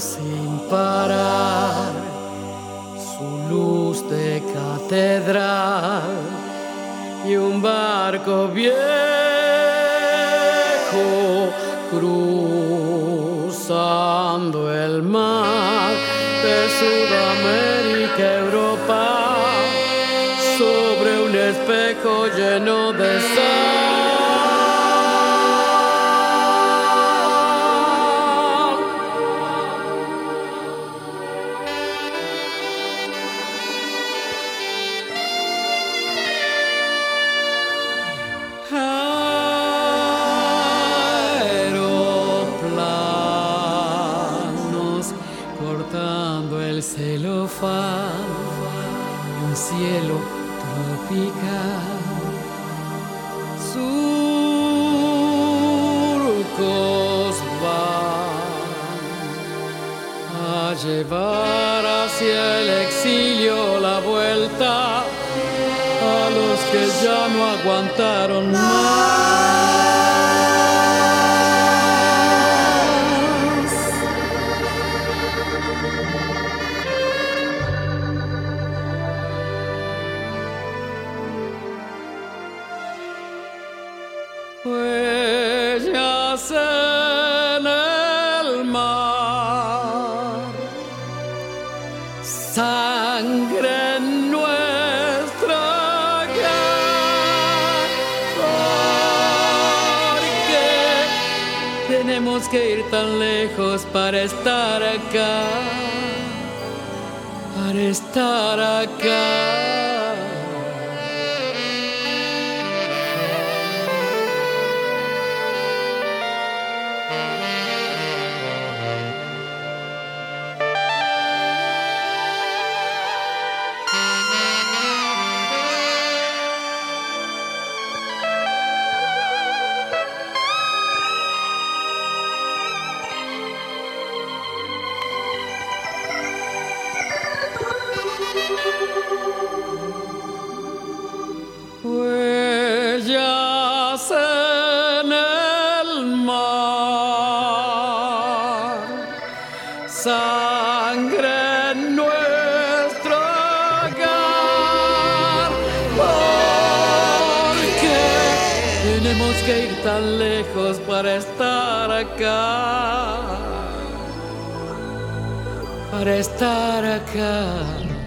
sin parar, su luz de catedral y un barco viejo cruzando el mar de Sudamérica a Europa sobre un espejo lleno de sal. Aeroplanos cortando el celofán, un cielo tropical, surcos van a llevar hacia el exilio la vuelta a los que ya no aguantaron más. Huellas en el mar, sangre en nuestra porque tenemos que ir tan lejos para estar acá, para estar acá. Huellas en el mar, sangre en nuestro hogar, porque tenemos que ir tan lejos para estar acá, para estar acá.